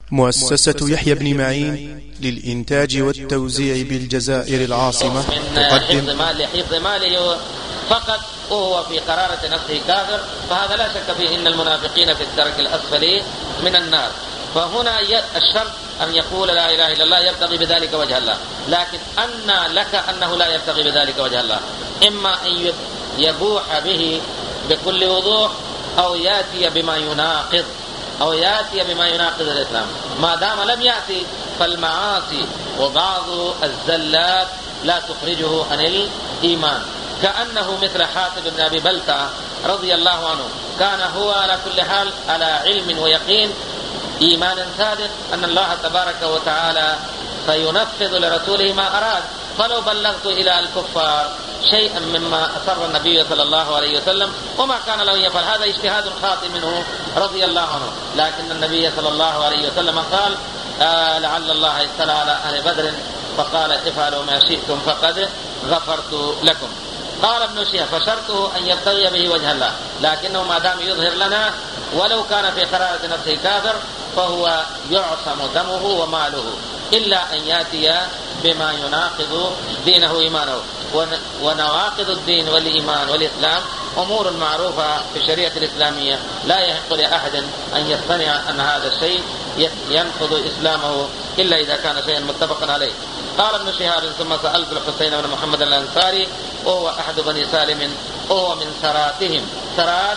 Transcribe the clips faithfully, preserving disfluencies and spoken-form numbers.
مؤسسة يحيى بن معين للإنتاج والتوزيع بالجزائر العاصمة تقدم حفظ ماله فقط وهو في قرارة نفسه كافر، فهذا لا شك فيه إن المنافقين في الدرك الأسفل من النار. فهنا الشرط أن يقول لا إله إلا الله يبتغي بذلك وجه الله، لكن أن لك أنه لا يبتغي بذلك وجه الله، إما أن يبوح به بكل وضوح أو يأتي بما يناقض أو يأتي بما يناقض الإسلام. ما دام لم يأتي فالمعاصي وبعض الزلات لا تخرجه عن الإيمان، كأنه مثل حاتب بن أبي بلتعة رضي الله عنه، كان هو على كل حال على علم ويقين إيمان صادق أن الله تبارك وتعالى سينفذ لرسوله ما أراد، فلو بلغت إلى الكفار شيئا مما أسر النبي صلى الله عليه وسلم وما كان له يفعل، هذا اجتهاد خاطئ منه رضي الله عنه. لكن النبي صلى الله عليه وسلم قال آه لعل الله اطلع على أهل بدر فقال افعلوا ما شئتم فقد غفرت لكم. قال ابن شهاب فشرطه أن يبتغي به وجه الله، لكنه ما دام يظهر لنا ولو كان في قرارة نفسه كافر فهو يعصم دمه وماله، إلا أن يأتي بما يناقض دينه إيمانه. ونواقض الدين والإيمان والإسلام أمور معروفة في الشريعة الإسلامية، لا يحق لأحد أن يصطنع أن هذا الشيء ينقض إسلامه إلا إذا كان شيئا متفقا عليه. قال ابن شهاب ثم سألت الحسين بن محمد الأنصاري وهو أحد بني سالم وهو من سراتهم. سرات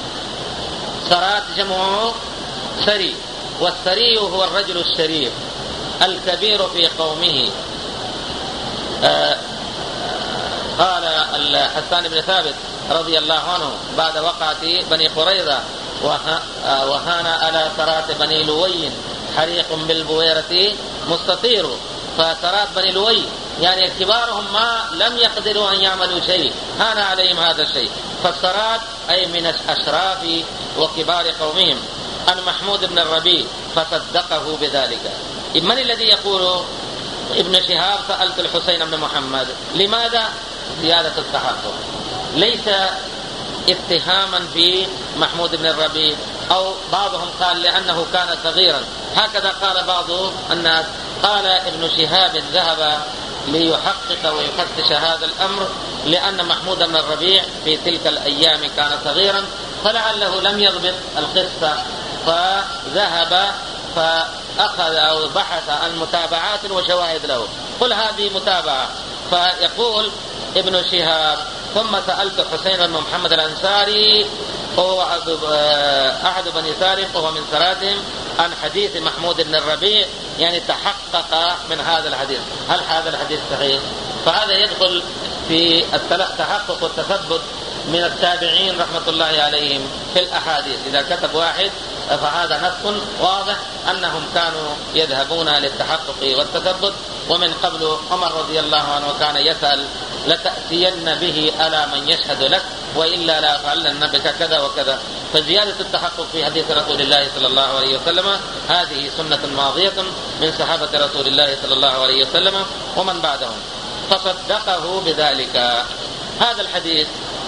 سرات جمع سري، والسري هو الرجل الشريف الكبير في قومه. آه قال حسان بن ثابت رضي الله عنه بعد وقعة بني قريظة وهان على سرات بني لوي حريق بالبويرة مستطير. فسرات بني لوي يعني كبارهم ما لم يقدروا أن يعملوا شيء، هان عليهم هذا الشيء. فالسرات أي من أشراف وكبار قومهم. عن محمود بن الربيع فصدقه بذلك. من الذي يقول ابن شهاب سألت الحسين بن محمد؟ لماذا؟ زيادة التحقق، ليس اتهاما في محمود بن الربيع، أو بعضهم قال لأنه كان صغيرا، هكذا قال بعض الناس. قال ابن شهاب ذهب ليحقق ويفتش هذا الأمر لأن محمود بن الربيع في تلك الأيام كان صغيرا، فلعله لم يضبط القصة، فذهب فأخذ أو بحث عن متابعات وشواهد له. قل هذه متابعة. فيقول ابن شهاب ثم سألت حسين بن محمد الأنصاري وهو أحد بني سالم وهو من سراتهم عن حديث محمود بن الربيع، يعني تحقق من هذا الحديث. هل هذا الحديث صحيح؟ فهذا يدخل في التحقق والتثبت من التابعين رحمة الله عليهم في الأحاديث. إذا كتب واحد فهذا نص واضح أنهم كانوا يذهبون للتحقق والتثبت. ومن قبل عمر رضي الله عنه كان يسأل لتأتين به ألا من يشهد لك وإلا لا أفعلن بك كذا وكذا. فزيادة التحقق في حديث رسول الله صلى الله عليه وسلم هذه سنة ماضية من صحابة رسول الله صلى الله عليه وسلم ومن بعدهم، فصدقه بذلك. هذا الحديث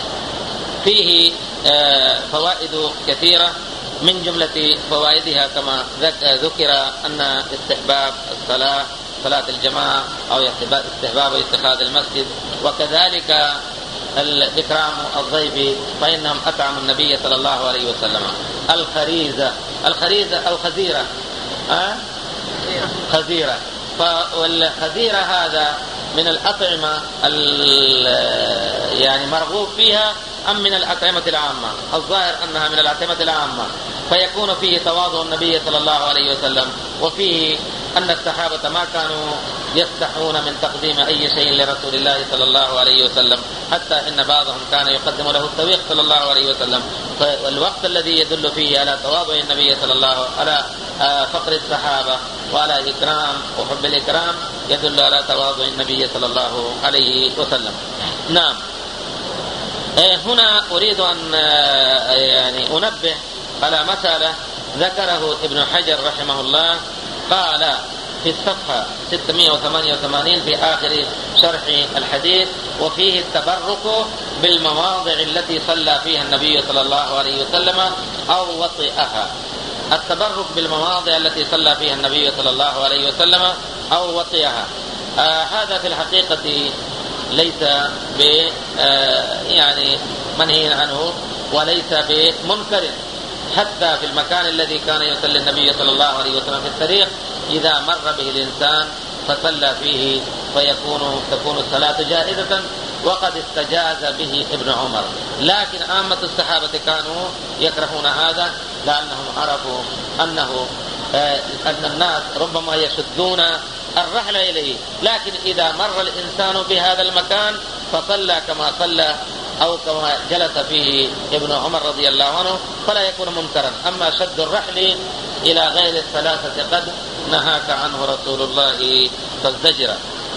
فيه فوائد كثيرة، من جملة فوائدها كما ذكر أن استحباب الصلاة صلاة الجماعة أو استحباب اتخاذ المسجد، وكذلك الإكرام الضيف فإنهم أطعموا النبي صلى الله عليه وسلم. الخريزة الخريزة أو خزيرة أه؟ خزيرة. والخزيرة هذا من الأطعمة يعني مرغوب فيها أم من الأطعمة العامة؟ الظاهر أنها من الأطعمة العامة، فيكون فيه تواضع النبي صلى الله عليه وسلم، وفيه أن الصحابة ما كانوا يستحون من تقديم أي شيء لرسول الله صلى الله عليه وسلم، حتى إن بعضهم كان يقدم له الطويق صلى الله عليه وسلم. فالوقت الذي يدل فيه على تواضع النبي صلى الله على فقر الصحابة وعلى إكرام وحب الإكرام يدل على تواضع النبي صلى الله عليه وسلم. نعم. هنا أريد أن يعني أنبه على مسألة ذكره ابن حجر رحمه الله. قال في الصفحة ستمائة وثمانية وثمانين في آخر شرح الحديث: وفيه التبرك بالمواضع التي صلى فيها النبي صلى الله عليه وسلم أو وطئها. التبرك بالمواضع التي صلى فيها النبي صلى الله عليه وسلم أو وطئها. آه هذا في الحقيقة ليس ب آه يعني منهي عنه وليس بمنكر، حتى في المكان الذي كان يصلي النبي صلى الله عليه وسلم في الطريق إذا مر به الإنسان فصلى فيه فيكون تكون الصلاة جائزة، وقد استجاز به ابن عمر. لكن عامة الصحابة كانوا يكرهون هذا لأنهم عرفوا أنه آه أن الناس ربما يشدون الرحل إليه، لكن إذا مر الإنسان بهذا المكان فصلى كما صلى أو كما جلس فيه ابن عمر رضي الله عنه فلا يكون منكرا. أما شد الرحل إلى غير الثلاثة قد نهاك عنه رسول الله فازدجر.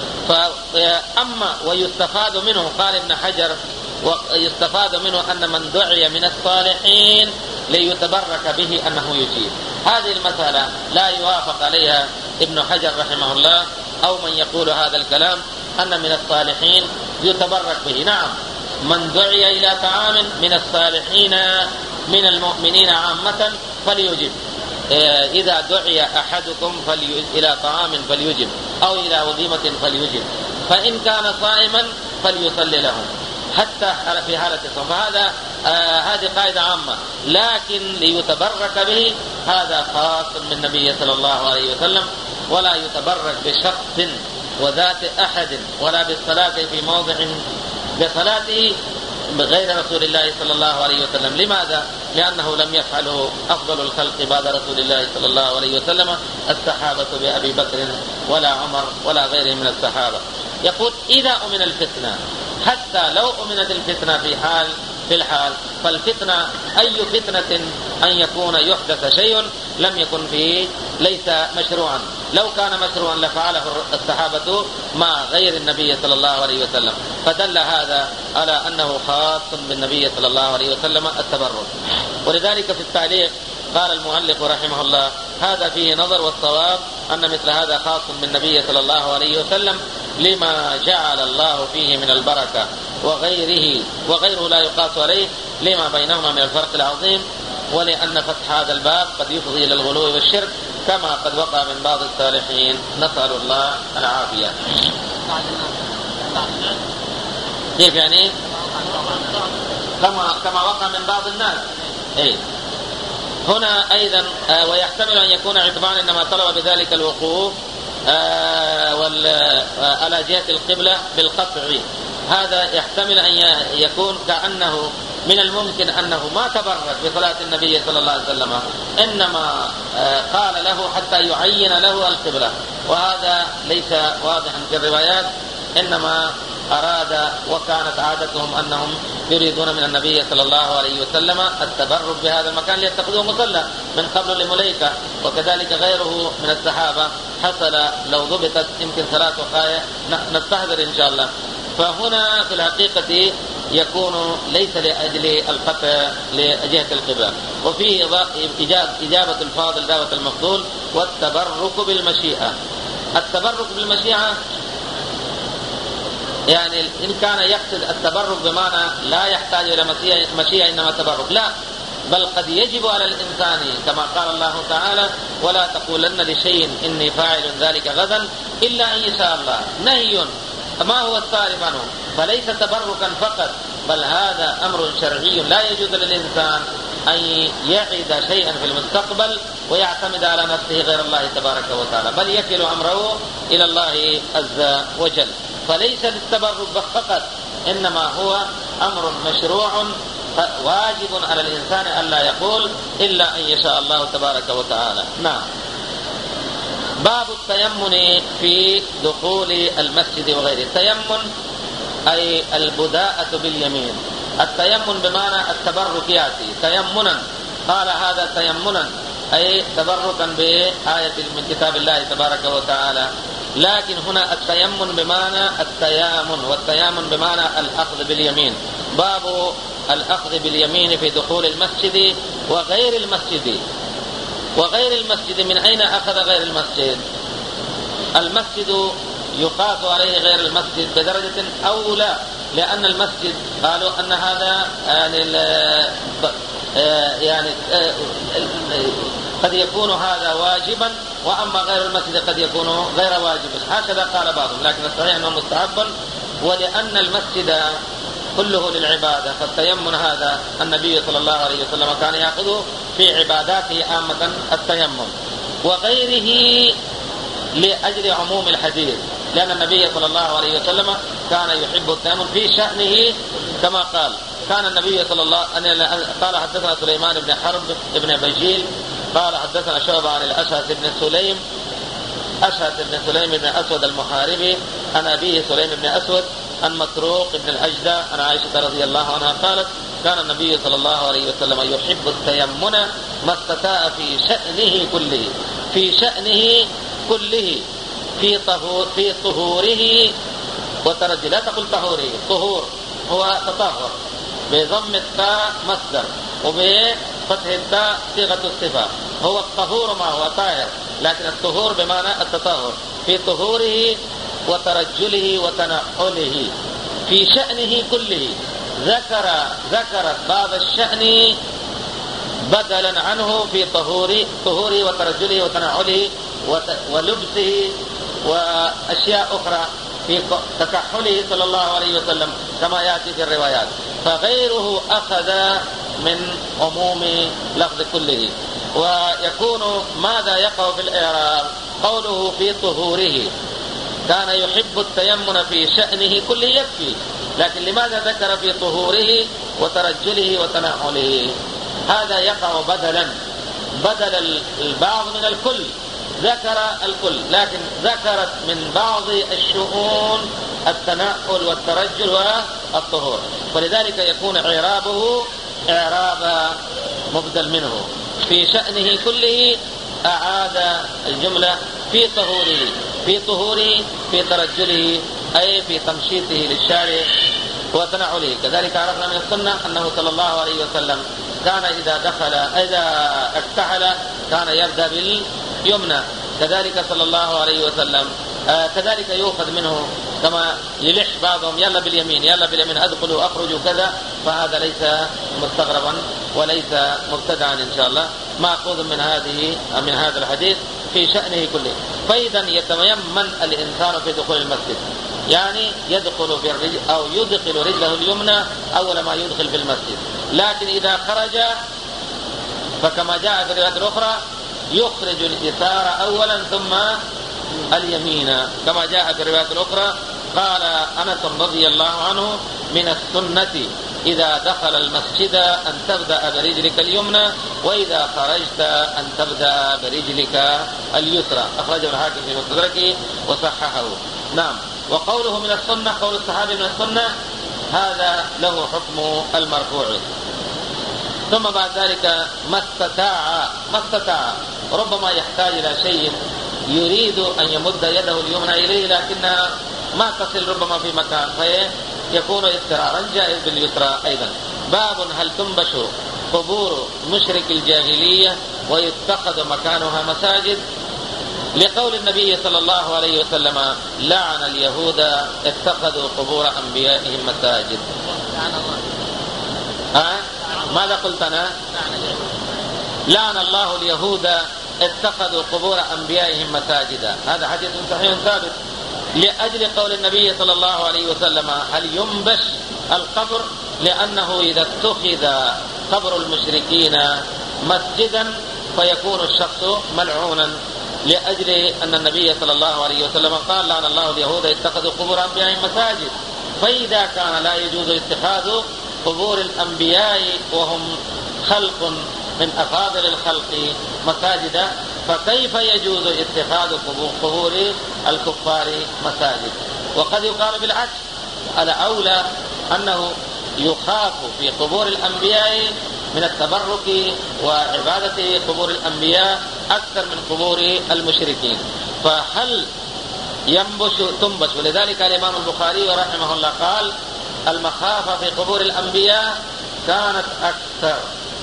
فأما ويستفاد منه، قال ابن حجر، ويستفاد منه أن من دعي من الصالحين ليتبرك به أنه يجيب. هذه المسألة لا يوافق عليها ابن حجر رحمه الله أو من يقول هذا الكلام أن من الصالحين يتبرك به. نعم، من دعي إلى طعام من الصالحين من المؤمنين عامة فليجب. إذا دعي أحدكم إلى طعام فليجب أو إلى وليمة فليجب، فإن كان صائما فليصلي له حتى في حالة الصوم. فهذا آه هذه قاعدة عامة، لكن ليتبرك به هذا خاص من النبي صلى الله عليه وسلم، ولا يتبرك بشخص وذات أحد ولا بالصلاة في موضع بصلاته بغير رسول الله صلى الله عليه وسلم. لماذا؟ لأنه لم يفعله أفضل الخلق بعد رسول الله صلى الله عليه وسلم الصحابة بأبي بكر ولا عمر ولا غيرهم من الصحابة. يقول إذا أمن الفتنة، حتى لو أمنت الفتنة في حال في الحال فالفتنة أي فتنة أن يكون يحدث شيء لم يكن فيه ليس مشروعا. لو كان مشروعا لفعله الصحابة مع غير النبي صلى الله عليه وسلم، فدل هذا على أنه خاص بالنبي صلى الله عليه وسلم التبرك. ولذلك في التعليق قال المؤلف رحمه الله هذا فيه نظر، والصواب أن مثل هذا خاص بالنبي صلى الله عليه وسلم لما جعل الله فيه من البركة، وغيره وغيره لا يقاس عليه لما بينهما من الفرق العظيم، ولأن فتح هذا الباب قد يفضي إلى الغلو والشرك كما قد وقع من بعض الصالحين، نسأل الله العافية. كيف يعني؟ كما كما وقع من بعض الناس. إيه هنا أيضا آه ويحتمل أن يكون عثمان إنما طلب بذلك الوقوف آه آه على جهة القبلة بالقطع. هذا يحتمل أن يكون كأنه من الممكن أنه ما تبرك بصلاة النبي صلى الله عليه وسلم، إنما آه قال له حتى يعين له القبلة، وهذا ليس واضحا في الروايات، إنما أراد وكانت عادتهم أنهم يريدون من النبي صلى الله عليه وسلم التبرك بهذا المكان ليتخذوه مصلى من قبل لمليكة، وكذلك غيره من الصحابة حصل لو ضبطت يمكن صلاة وقاية نستحضر إن شاء الله. فهنا في الحقيقة يكون ليس لأجل القطع لجهة القبلة. وفيه إجابة الفاضل دعوة المفضول والتبرك بالمشيئة. التبرك بالمشيئة يعني إن كان يقصد التبرك بمعنى لا يحتاج إلى مشيئة إنما تبرك، لا، بل قد يجب على الإنسان كما قال الله تعالى ولا تقولن لشيء إني فاعل ذلك غدا إلا أن يشاء الله. نهي ما هو الصارف عنه، فليس تبركا فقط، بل هذا أمر شرعي لا يجوز للإنسان أن يعد شيئا في المستقبل ويعتمد على نفسه غير الله تبارك وتعالى، بل يكل أمره إلى الله عز وجل. فليس للتبرك فقط، إنما هو أمر مشروع واجب على الإنسان ألا يقول إلا أن يشاء الله تبارك وتعالى. نعم. باب التيمم في دخول المسجد وغيره. التيمم أي البداءة باليمين. التيمم بمعنى التبرك يأتي تيمنا، قال هذا تيمنا أي تبركا بآية من كتاب الله تبارك وتعالى. لكن هنا التيمم بمعنى التيامن، والتيامن بمعنى الأخذ باليمين. باب الأخذ باليمين في دخول المسجد وغير المسجد. وغير المسجد من أين أخذ غير المسجد؟ المسجد يقاس عليه غير المسجد بدرجة أولى، لأن المسجد قالوا أن هذا يعني يعني قد يكون هذا واجبا، وأما غير المسجد قد يكون غير واجب. هكذا قال بعضهم، لكن الصحيح أنه مستحب، ولأن المسجد كله للعبادة، فالتيمم هذا النبي صلى الله عليه وسلم كان يأخذه في عباداته عامة التيمم، وغيره لأجل عموم الحديث، لأن النبي صلى الله عليه وسلم كان يحب التيمم في شأنه، كما قال كان النبي صلى الله عليه وسلم قال حدثنا سليمان بن حرب بن بجيل قال حدثنا شعبة عن الأشعث بن سليم أشعث بن سليم بن أسود المحاربي عن أبيه سليم بن أسود عن مسروق بن الأجدى عن عائشة رضي الله عنها قالت كان النبي صلى الله عليه وسلم يحب التيمم ما استطاع في شأنه كله في شأنه كله في طهور في طهوره وترجل. لا تقل طهوره، طهور هو تطهر بضم التاء مصدر وبفتح التاء صيغة الصفة، هو الطهور ما هو طاهر، لكن الطهور بمعنى التطهر في طهوره وترجله وتنعله في شأنه كله. ذكر ذكرت بعض الشأن بدلا عنه في طهوره طهوره وترجله وتنعله ولبسه وأشياء أخرى في تكحله صلى الله عليه وسلم كما يأتي في الروايات، فغيره أخذ من عموم لفظ كله. ويكون ماذا يقع في الإعراب؟ قوله في طهوره، كان يحب التيمم في شأنه كله يكفي، لكن لماذا ذكر في طهوره وترجله وتنعله؟ هذا يقع بدلا بدل البعض من الكل، ذكر الكل لكن ذكرت من بعض الشؤون التنعل والترجل والطهور، ولذلك يكون إعرابه إعراب مبدل منه. في شأنه كله أعاد الجملة في طهوره في طهوره في ترجله أي في تمشيطه للشارع وتنعله. كذلك عرفنا من السنة أنه صلى الله عليه وسلم كان إذا دخل إذا اكتحل كان يبدأ باليمنى، كذلك صلى الله عليه وسلم آه كذلك يؤخذ منه كما يلح بعضهم يلا باليمين يلا باليمين أدخل وأخرج كذا، فهذا ليس مستغربا وليس مبتدعا إن شاء الله، مأخوذ من هذه من هذا الحديث في شأنه كله. فإذا يتيمم الإنسان في دخول المسجد، يعني يدخل في الرجل أو يدخل رجله اليمنى أول ما يدخل في المسجد، لكن إذا خرج فكما جاء في الروايات الأخرى يخرج اليسار أولا ثم اليمين كما جاء في الروايات الأخرى. قال أنس رضي الله عنه من السنة إذا دخل المسجد أن تبدأ برجلك اليمنى وإذا خرجت أن تبدأ برجلك اليسرى، أخرجه الحاكم في مستدركه وصححه. نعم. وقوله من السنة قول الصحابي من السنة هذا له حكم المرفوع. ثم بعد ذلك ما استطاع ما استطاع ربما يحتاج إلى شيء يريد أن يمد يده اليمنى إليه لكنها ما تصل ربما في مكان فيكون اضطرارا جائز باليسرى أيضا. باب هل تنبش قبور مشرك الجاهلية ويتخذ مكانها مساجد؟ لقول النبي صلى الله عليه وسلم لعن اليهود اتخذوا قبور أنبيائهم مساجد. ها؟ ماذا قلت أنا؟ لعن الله اليهود اتخذوا قبور أنبيائهم مساجدا، هذا حديث صحيح ثابت. لأجل قول النبي صلى الله عليه وسلم هل ينبش القبر، لأنه إذا اتخذ قبر المشركين مسجدا فيكون الشخص ملعونا، لأجل أن النبي صلى الله عليه وسلم قال لعن الله اليهود اتخذوا قبور أنبيائهم مساجد. فإذا كان لا يجوز اتخاذ قبور الأنبياء وهم خلق من أفاضل الخلق مساجدا، فكيف يجوز اتخاذ قبور الكفار مساجد؟ وقد يقال بالعكس، الأولى أنه يخاف في قبور الأنبياء من التبرك وعبادة قبور الأنبياء أكثر من قبور المشركين، فهل ينبش تنبش؟ ولذلك الإمام البخاري رحمه الله قال المخافة في قبور الأنبياء كانت أكثر،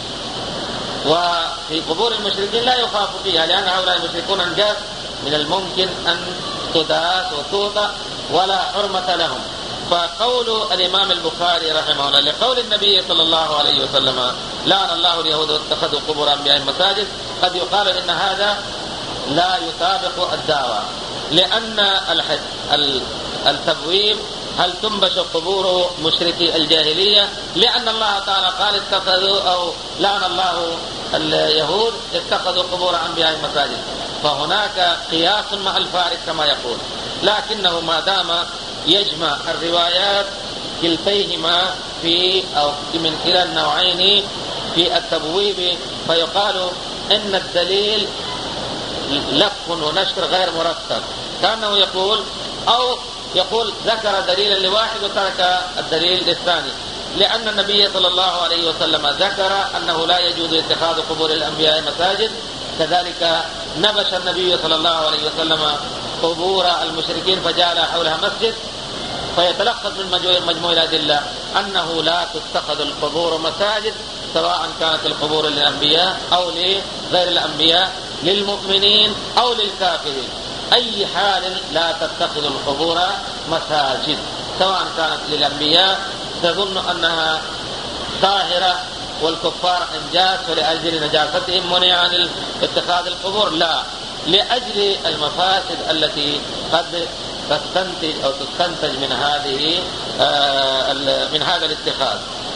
وفي قبور المشركين لا يخاف فيها، لأن هؤلاء المشركون أنجاز من الممكن أن تداس وتوضع ولا حرمة لهم. فقول الإمام البخاري رحمه الله لقول النبي صلى الله عليه وسلم لعن الله اليهود واتخذوا قبور أنبيائهم مساجد قد يقال إن هذا لا يطابق الدعوة، لأن التبويب هل تنبش قبور مشركي الجاهلية؟ لأن الله تعالى قال اتخذوا أو لعن الله اليهود اتخذوا قبور أنبياء مساجد، فهناك قياس مع الفارق كما يقول، لكنه ما دام يجمع الروايات كلتيهما في أو من كلا النوعين في التبويب، فيقال إن الدليل لف ونشر غير مرتب، كأنه يقول أو يقول ذكر دليلا لواحد وترك الدليل للثاني، لأن النبي صلى الله عليه وسلم ذكر أنه لا يجوز اتخاذ قبور الأنبياء مساجد، كذلك نبش النبي صلى الله عليه وسلم قبور المشركين فجعل حولها مسجد، فيتلخص من مجموع الأدلة أنه لا تتخذ القبور مساجد، سواء كانت القبور للأنبياء أو لغير الأنبياء، للمؤمنين أو للكافرين، أي حال لا تتخذ القبور مساجد، سواء كانت للأنبياء تظن أنها طاهرة والكفار أنجاس فلأجل نجاستهم منع عن اتخاذ القبور، لا، لأجل المفاسد التي قد تستنتج أو تستنتج من هذه من هذا الاتخاذ.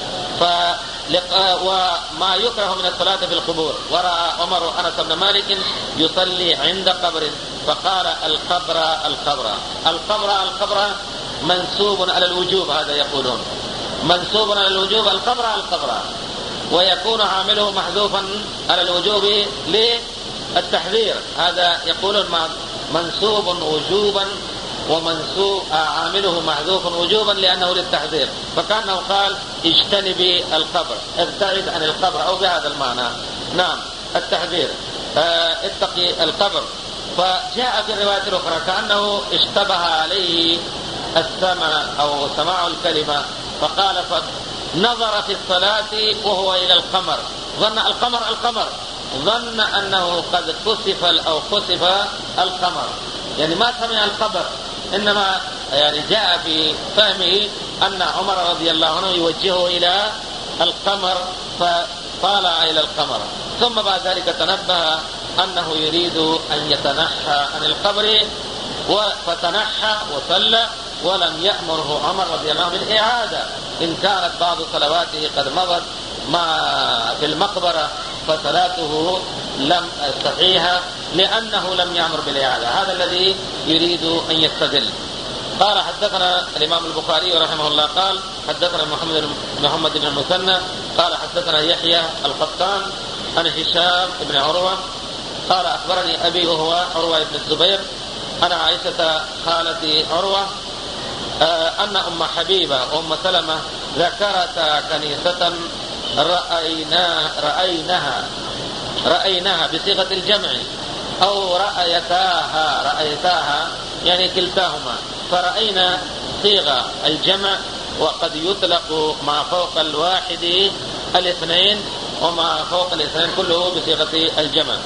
وما يكره من الصلاة في القبور، ورأى عمر أنس بن مالك يصلي عند قبر فقال القبر القبر القبر القبر منسوب على الوجوب، هذا يقولون منسوب على الوجوب القبر القبر، ويكون عامله محذوفا على الوجوب للتحذير، هذا يقولون منسوب وجوبا ومنسوب عامله محذوف وجوبا لأنه للتحذير، فكأنه قال اجتنبي القبر، ابتعد عن القبر، أو بهذا المعنى. نعم التحذير، اه اتقي القبر. فجاء في الرواية الأخرى كأنه اشتبه عليه السمع أو سماع الكلمة، فقال فنظر في الصلاة وهو إلى القمر، ظن القمر القمر ظن أنه قد خسف أو خسف القمر، يعني ما سمع القبر، إنما يعني جاء في فهمه أن عمر رضي الله عنه يوجهه إلى القمر فطالع إلى القمر، ثم بعد ذلك تنبه أنه يريد أن يتنحى عن القبر فتنحى وصلى، ولم يأمره عمر رضي الله عنه بالإعادة إن كانت بعض صلواته قد مضت ما في المقبرة فصلاته لم صحيحة، لأنه لم يأمر بالإعادة، هذا الذي يريد أن يستدل. قال حدثنا الإمام البخاري رحمه الله قال حدثنا محمد محمد بن المثنى قال حدثنا يحيى القطان عن هشام بن عروة قال أخبرني أبي وهو عروة بن الزبير أنا عائشة خالتي عروة أن أم حبيبة وأم سلمة ذكرتا كنيسة رأينا رأيناها رأيناها بصيغة الجمع أو رأيتاها رأيتاها يعني كلتاهما، فرأينا صيغة الجمع، وقد يطلق ما فوق الواحد الاثنين وما فوق الاثنين كله بصيغة الجمع.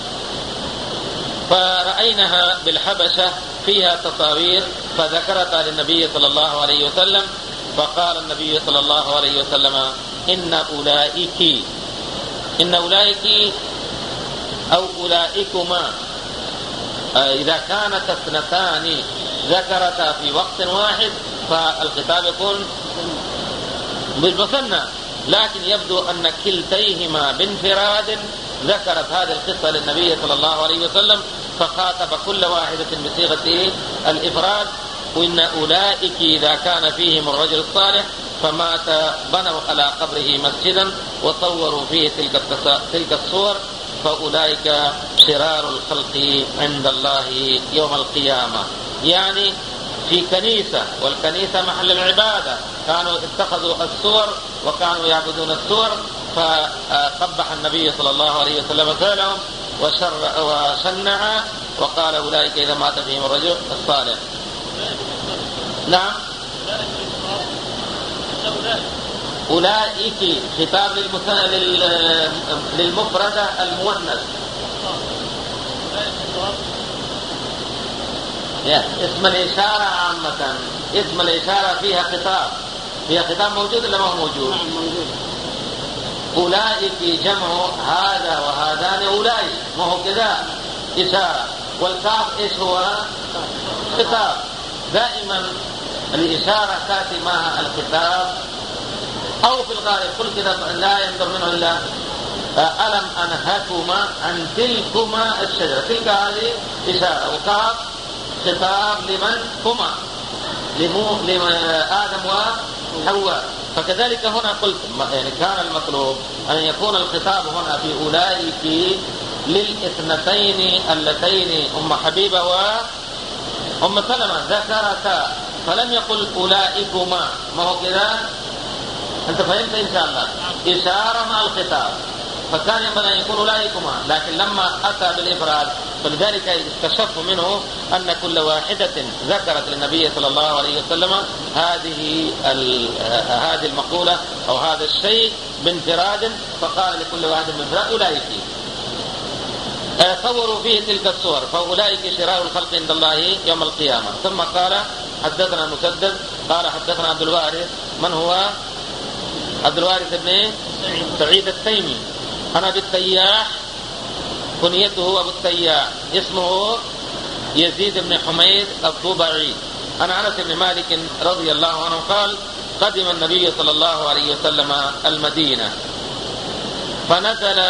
فرأيناها بالحبشة فيها تصاوير فذكرتها للنبي صلى الله عليه وسلم، فقال النبي صلى الله عليه وسلم إن أولئك إن أولئك أو أولئكما إذا كانت اثنتان ذكرتا في وقت واحد فالخطاب يكون بالمثنى، لكن يبدو أن كلتيهما بانفراد ذكرت هذه القصة للنبي صلى الله عليه وسلم فخاطب كل واحدة بصيغة الإفراد. وإن أولئك إذا كان فيهم الرجل الصالح فمات بنوا على قبره مسجدا وصوروا فيه تلك تلك الصور فأولئك شرار الخلق عند الله يوم القيامة، يعني في كنيسة، والكنيسة محل العبادة، كانوا اتخذوا الصور وكانوا يعبدون الصور، فقبح النبي صلى الله عليه وسلم فعلهم وشر وشنع وقال أولئك إذا مات فيهم الرجل الصالح. نعم أولئك خطاب للمفردة المؤنث، اسم الإشارة عامة، اسم الإشارة فيها خطاب، فيها خطاب موجود ولا ما هو موجود؟ أولئك جمع هذا وهذان أولئك، ما هو كذا إشارة. والكاف إيش هو؟ خطاب. دائما الإشارة تأتي معها الخطاب، أو في الغالب قل كذا لا ينظر منه إلا ألم أنهكما عن تلكما الشجرة. تلك هذه إشارة، وكاف خطاب لمن هما لآدم وحواء. فكذلك هنا قلت يعني كان المطلوب أن يكون الخطاب هنا في أولئك للإثنتين اللتين أم حبيبة وأم سلمة ذكرتا، فلم يقل أولئكما. ما هو كذا؟ أنت فهمت إن شاء الله؟ إشارة مع الخطاب، فكان ينبغي أن يكون أولئكما، لكن لما أتى بالإفراد فلذلك استشف منه أن كل واحدة ذكرت للنبي صلى الله عليه وسلم هذه هذه المقولة أو هذا الشيء بانفراد، فقال لكل واحد بانفراد أولئك. صوروا فيه تلك الصور، فأولئك شرار الخلق عند الله يوم القيامة. ثم قال حدثنا مسدد قال حدثنا عبد الوارث. من هو عبد الوارث بن سعيد التيمي؟ أنا بالتياح كنيته أبو التياح، اسمه يزيد بن حميد الضبعي. أنا أنس بن مالك رضي الله عنه قال قدم النبي صلى الله عليه وسلم المدينة، فنزل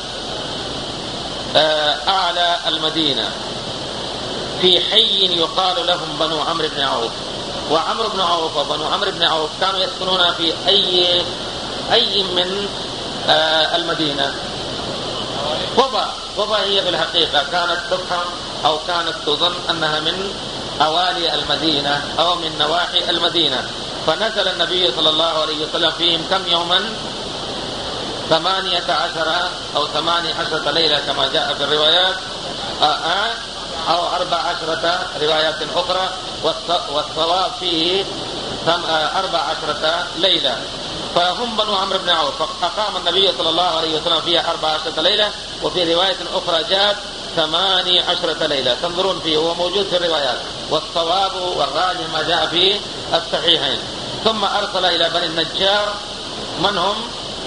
أعلى المدينة في حي يقال لهم بنو عمرو بن عوف. وعمرو بن عوف وبنو عمرو بن عوف كانوا يسكنون في أي أي من المدينة. قبى. قبى هي في الحقيقة كانت تفهم أو كانت تظن أنها من أوالي المدينة أو من نواحي المدينة. فنزل النبي صلى الله عليه وسلم فيهم كم يوما؟ ثمانية عشر أو ثمانية عشرة ليلة كما جاء في الروايات، أو أربع عشرة روايات أخرى، والصواب فيه أربع عشرة ليلة. فهم بنو عمرو بن عوف، فأقام النبي صلى الله عليه وسلم فيها أربع عشرة ليلة، وفي رواية أخرى جاءت ثمانية عشرة ليلة. تنظرون فيه، هو موجود في الروايات، والصواب والراجح ما جاء في الصحيحين. ثم أرسل إلى بني النجار. من هم؟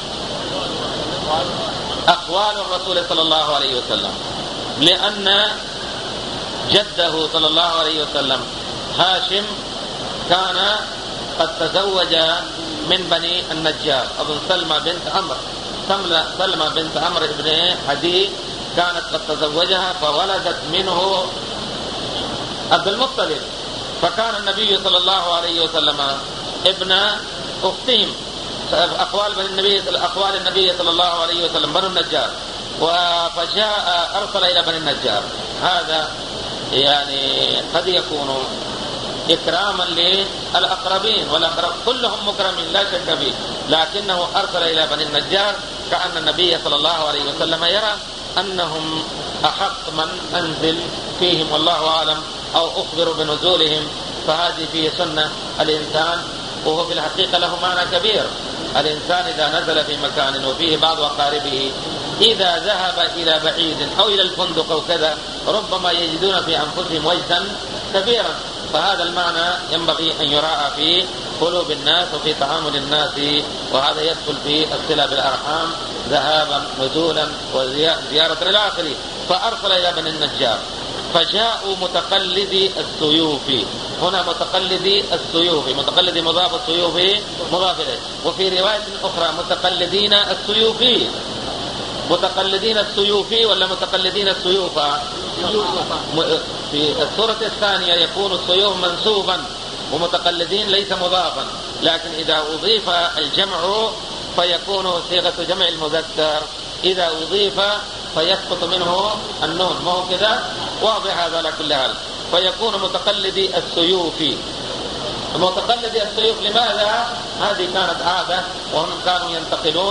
أخوال الرسول صلى الله عليه وسلم، لأن جده صلى الله عليه وسلم هاشم كان قد تزوج من بني النجار. أظن سلمى بنت عمرو سلمى بنت عمرو بن حديد كانت قد تزوجها، فولدت منه عبد المطلب. فكان النبي صلى الله عليه وسلم ابن أختهم. أقوال بني النبي أقوال النبي صلى الله عليه وسلم بنو النجار، فجاء أرسل إلى بني النجار. هذا يعني قد يكون إكراما للأقربين، والأقرب كلهم مكرمين لا شك فيه، لكنه أرسل إلى بني النجار كأن النبي صلى الله عليه وسلم يرى أنهم أحق من أنزل فيهم، والله أعلم، أو أخبر بنزولهم. فهذه فيه سنة الإنسان، وهو في الحقيقة له معنى كبير. الإنسان إذا نزل في مكان وفيه بعض أقاربه، إذا ذهب إلى بعيد أو إلى الفندق أو كذا، ربما يجدون في أنفسهم وجدا كبيرا. فهذا المعنى ينبغي أن يراعى في قلوب الناس وفي تعامل الناس، وهذا يدخل في الصلة بالأرحام ذهابا نزولا وزيارة إلى آخره. فأرسل إلى بني النجار، فجاءوا متقلدي السيوف. هنا متقلدي السيوف، متقلدي مضاف، السيوف مضاف إليه. وفي رواية أخرى متقلدين السيوف. متقلدين السيوف ولا متقلدين السيوف؟ في السورة الثانية يكون السيوف منسوبا، ومتقلدين ليس مضافا، لكن إذا أضيف الجمع فيكون صيغة جمع المذكر، إذا أضيف فيسقط منه النون. ما هو كذا؟ واضح هذا على كل حال. فيكون متقلدي السيوف. متقلدي السيوف لماذا؟ هذه كانت عادة، وهم كانوا ينتقلون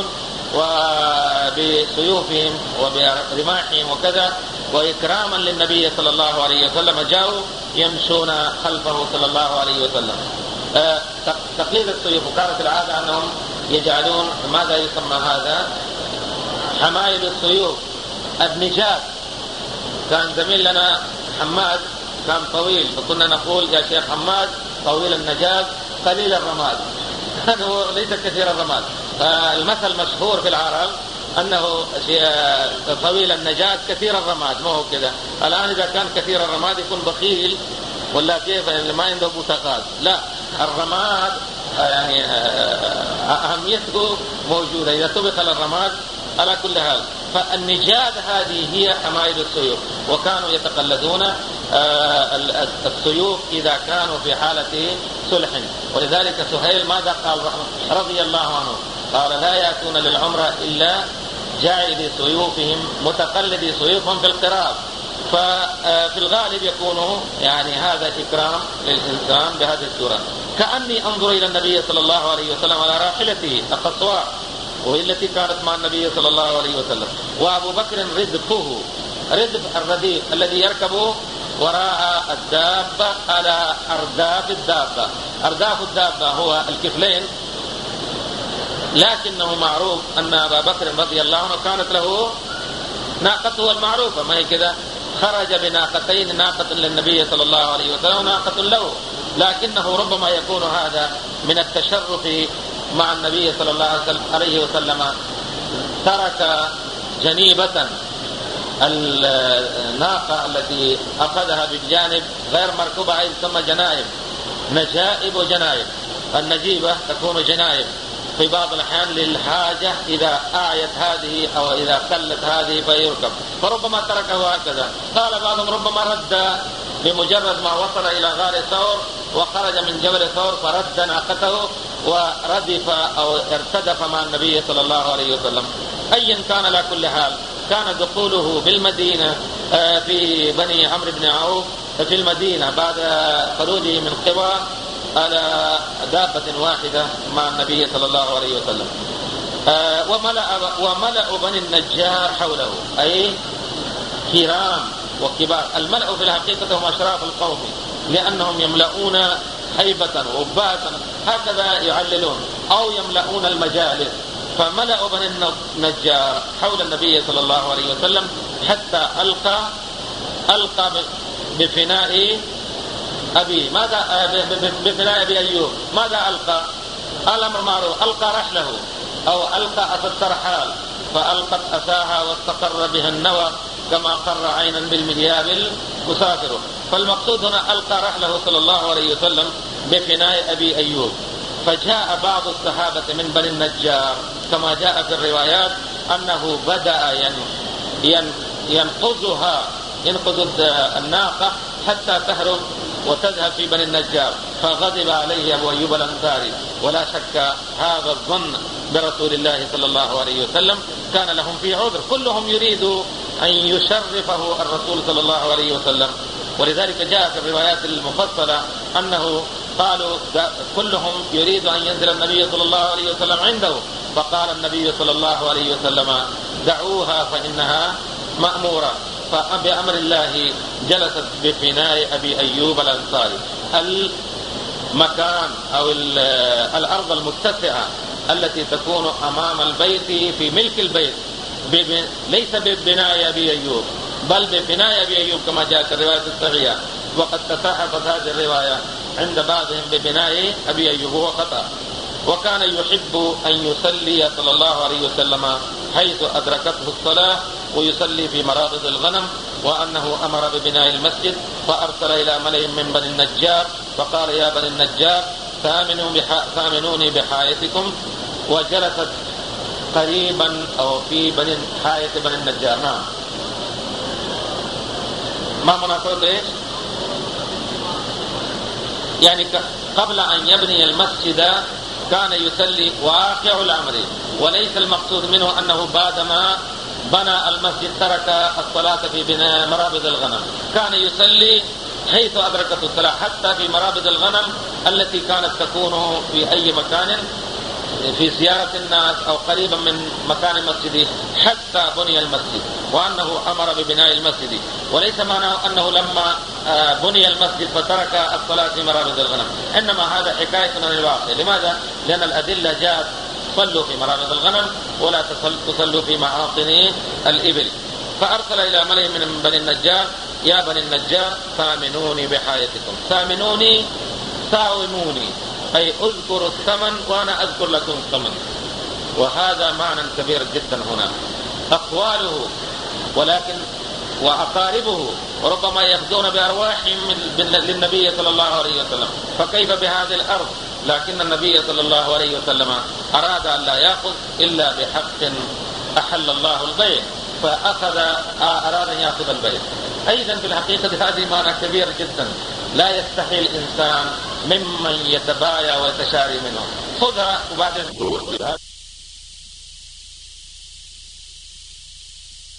وبسيوفهم وبرماحهم وكذا، وإكراما للنبي صلى الله عليه وسلم جاءوا يمشون خلفه صلى الله عليه وسلم. آه تقليد السيوف، وكانت العادة أنهم يجعلون ماذا يسمى هذا؟ حمايل السيوف، النجاد. كان زميل لنا حماد كان طويل، فكنا نقول يا شيخ حماد طويل النجاد قليل الرماد. هو ليس كثير الرماد، المثل مشهور في العرب أنه طويل النجاة كثير الرماد، ما هو كده. الآن إذا كان كثير الرماد يكون بخيل ولا كيف، اللي ما عنده بوتقات. لا، الرماد يعني أهميته موجودة إذا طبق الرماد على كل حال. فالنجاد هذه هي حمائل السيوف، وكانوا يتقلدون السيوف إذا كانوا في حالة صلح. ولذلك سهيل ماذا قال رضي الله عنه؟ قال لا يأتون للعمرة إلا جاعلي سيوفهم متقلدي سيوفهم في القراب. ففي الغالب يكون يعني هذا إكرام للإنسان بهذه الصورة. كأني أنظر إلى النبي صلى الله عليه وسلم على راحلته القصواء، وهي التي كانت مع النبي صلى الله عليه وسلم، وأبو بكر ردفه، ردف الرديف الذي يركب وراء الدابة على أرداف الدابة. أرداف الدابة هو الكفلين، لكنه معروف أن أبا بكر رضي الله عنه كانت له ناقته المعروفة، ما هي كذا، خرج بناقتين، ناقة للنبي صلى الله عليه وسلم وناقة له، لكنه ربما يكون هذا من التشرف مع النبي صلى الله عليه وسلم. ترك جنيبة الناقة التي أخذها بالجانب غير مركوبة، أي ثم جنائب، نجائب وجنائب. النجيبة تكون جنائب في بعض الأحيان للحاجة، إذا أعيت هذه أو إذا قلت هذه فيركب، فربما تركه هكذا. قال بعضهم ربما رد بمجرد ما وصل إلى غار ثور وخرج من جبل ثور فرد ناقته وردف أو ارتدف مع النبي صلى الله عليه وسلم. أيا كان على كل حال، كان دخوله بالمدينة في بني عمرو بن عوف في المدينة بعد خروجه من قبى على دابة واحدة مع النبي صلى الله عليه وسلم. وملأ, وملأ بني النجار حوله، أي كرام وكبار. الملأ في الحقيقة هم أشراف القوم، لأنهم يملؤون هيبة وباسا، هكذا يعللون، أو يملؤون المجالس. فملأ بني النجار حول النبي صلى الله عليه وسلم حتى ألقى ألقى بفناء أبي ماذا بفناء أبي أيوب ماذا ألقى؟ الأمر معروف، ألقى رحله أو ألقى أسى الترحال، فألقت أساها واستقر بها النوى كما قر عينا بالمذياب المسافر. فالمقصود هنا ألقى رحله صلى الله عليه وسلم بفناء أبي أيوب. فجاء بعض الصحابة من بني النجار كما جاء في الروايات أنه بدأ ينقذها ينقذ الناقة حتى تهرب وتذهب في بني النجار، فغضب عليه أبو أيوب الأنصاري. ولا شك هذا الظن برسول الله صلى الله عليه وسلم كان لهم فيه عذر، كلهم يريد أن يشرفه الرسول صلى الله عليه وسلم. ولذلك جاء في الروايات المفصلة أنه قالوا كلهم يريد أن ينزل النبي صلى الله عليه وسلم عنده، فقال النبي صلى الله عليه وسلم دعوها فإنها مأمورة. فبأمر الله جلست بفناء أبي أيوب الأنصاري. المكان أو الأرض المتسعة التي تكون أمام البيت في ملك البيت ليس ببناء أبي أيوب بل ببناء أبي أيوب كما جاء في الرواية الصحيحة، وقد تصحفت هذه الرواية عند بعضهم ببناء أبي أيوب، وهو خطأ. وكان يحب أن يصلي صلى الله عليه وسلم حيث أدركته الصلاة ويصلي في مرابض الغنم، وأنه أمر ببناء المسجد فأرسل إلى ملئ من بني النجار فقال يا بني النجار ثامنوني بحايتكم، وجلست قريبا أو في بني حاية بني النجار. نعم، ما مناسبة إيش؟ يعني قبل أن يبني المسجد كان يصلي واقع الأمر، وليس المقصود منه أنه بعدما بنى المسجد ترك الصلاة في بناء مرابض الغنم، كان يصلي حيث أدركت الصلاة حتى في مرابض الغنم التي كانت تكون في أي مكان في زيارة الناس أو قريبا من مكان المسجد حتى بني المسجد، وأنه أمر ببناء المسجد، وليس معناه أنه لما بني المسجد فترك الصلاة في مرابض الغنم، إنما هذا حكاية عن الواقع. لماذا؟ لأن الأدلة جاءت صلوا في مرابض الغنم ولا تصلوا في معاطن الإبل. فأرسل إلى ملئ من بني النجار يا بني النجار ثامنوني بحايتكم. ثامنوني ساوموني، أي أذكر الثمن وأنا أذكر لكم الثمن. وهذا معنى كبير جدا هنا. أقواله ولكن وأقاربه ربما يفدون بأرواحهم للنبي صلى الله عليه وسلم، فكيف بهذه الأرض؟ لكن النبي صلى الله عليه وسلم أراد أن لا يأخذ إلا بحق أحل الله البيع، فأخذ أراد أن يأخذ البيع. أيضا في الحقيقة هذه معنى كبير جدا، لا يستحي الإنسان ممن يتبايع ويتشاري منه. خذها وبعدين